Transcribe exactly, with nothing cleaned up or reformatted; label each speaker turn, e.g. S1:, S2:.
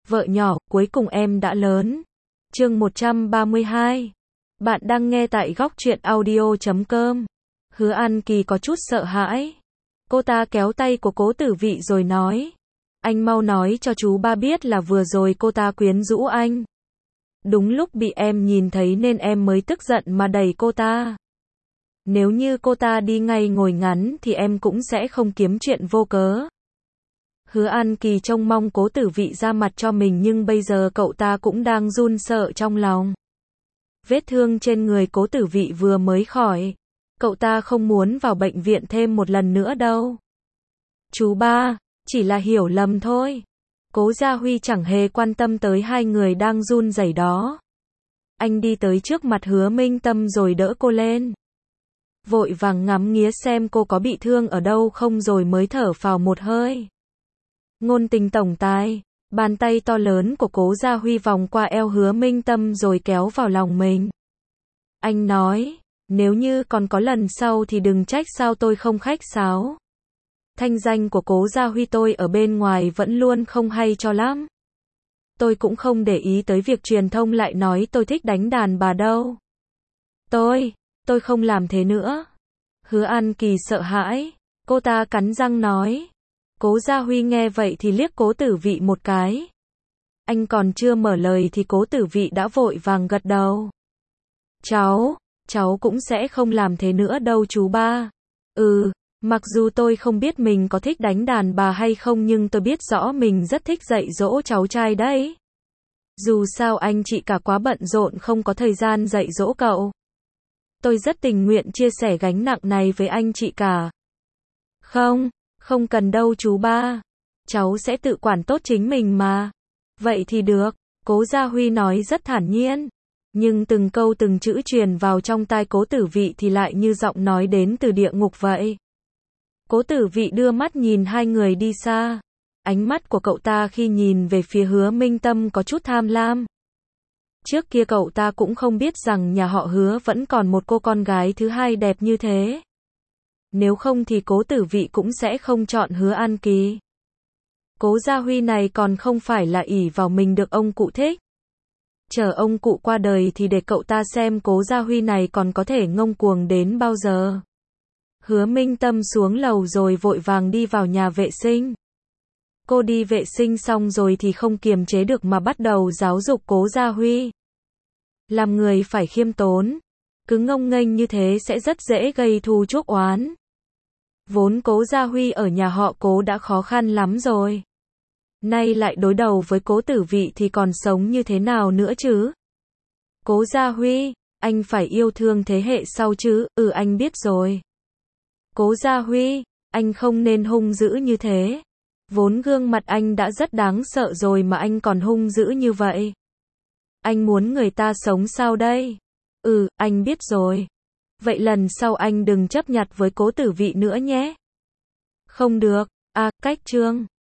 S1: Vợ nhỏ, cuối cùng em đã lớn. Chương một trăm ba mươi hai. Bạn đang nghe tại góc truyện audio chấm com. Hứa An Kỳ có chút sợ hãi. Cô ta kéo tay của Cố Tử Vị rồi nói. Anh mau nói cho chú ba biết là vừa rồi cô ta quyến rũ anh. Đúng lúc bị em nhìn thấy nên em mới tức giận mà đẩy cô ta. Nếu như cô ta đi ngay ngồi ngắn thì em cũng sẽ không kiếm chuyện vô cớ. Hứa An Kỳ trông mong Cố Tử Vị ra mặt cho mình nhưng bây giờ cậu ta cũng đang run sợ trong lòng. Vết thương trên người Cố Tử Vị vừa mới khỏi. Cậu ta không muốn vào bệnh viện thêm một lần nữa đâu. Chú ba, chỉ là hiểu lầm thôi. Cố Gia Huy chẳng hề quan tâm tới hai người đang run rẩy đó. Anh đi tới trước mặt Hứa Minh Tâm rồi đỡ cô lên. Vội vàng ngắm nghía xem cô có bị thương ở đâu không rồi mới thở phào một hơi. Ngôn tình tổng tài, bàn tay to lớn của Cố Gia Huy vòng qua eo Hứa Minh Tâm rồi kéo vào lòng mình. Anh nói, nếu như còn có lần sau thì đừng trách sao tôi không khách sáo. Thanh danh của Cố Gia Huy tôi ở bên ngoài vẫn luôn không hay cho lắm. Tôi cũng không để ý tới việc truyền thông lại nói tôi thích đánh đàn bà đâu. Tôi, tôi không làm thế nữa. Hứa An Kỳ sợ hãi, cô ta cắn răng nói. Cố Gia Huy nghe vậy thì liếc Cố Tử Vị một cái. Anh còn chưa mở lời thì Cố Tử Vị đã vội vàng gật đầu. Cháu, cháu cũng sẽ không làm thế nữa đâu chú ba. Ừ, mặc dù tôi không biết mình có thích đánh đàn bà hay không nhưng tôi biết rõ mình rất thích dạy dỗ cháu trai đấy. Dù sao anh chị cả quá bận rộn không có thời gian dạy dỗ cậu. Tôi rất tình nguyện chia sẻ gánh nặng này với anh chị cả. Không, không cần đâu chú ba. Cháu sẽ tự quản tốt chính mình mà. Vậy thì được, Cố Gia Huy nói rất thản nhiên. Nhưng từng câu từng chữ truyền vào trong tai Cố Tử Vị thì lại như giọng nói đến từ địa ngục vậy. Cố Tử Vị đưa mắt nhìn hai người đi xa. Ánh mắt của cậu ta khi nhìn về phía Hứa Minh Tâm có chút tham lam. Trước kia cậu ta cũng không biết rằng nhà họ Hứa vẫn còn một cô con gái thứ hai đẹp như thế. Nếu không thì Cố Tử Vị cũng sẽ không chọn Hứa An Kỳ. Cố Gia Huy này còn không phải là ỷ vào mình được ông cụ thích. Chờ ông cụ qua đời thì để cậu ta xem Cố Gia Huy này còn có thể ngông cuồng đến bao giờ. Hứa Minh Tâm xuống lầu rồi vội vàng đi vào nhà vệ sinh. Cô đi vệ sinh xong rồi thì không kiềm chế được mà bắt đầu giáo dục Cố Gia Huy. Làm người phải khiêm tốn. Cứ ngông nghênh như thế sẽ rất dễ gây thù chuốc oán. Vốn Cố Gia Huy ở nhà họ Cố đã khó khăn lắm rồi. Nay lại đối đầu với Cố Tử Vị thì còn sống như thế nào nữa chứ? Cố Gia Huy, anh phải yêu thương thế hệ sau chứ, ừ anh biết rồi. Cố Gia Huy, anh không nên hung dữ như thế. Vốn gương mặt anh đã rất đáng sợ rồi mà anh còn hung dữ như vậy. Anh muốn người ta sống sao đây? Ừ, anh biết rồi. Vậy lần sau anh đừng chấp nhặt với Cố Tử Vị nữa nhé. Không được, à, cách chương.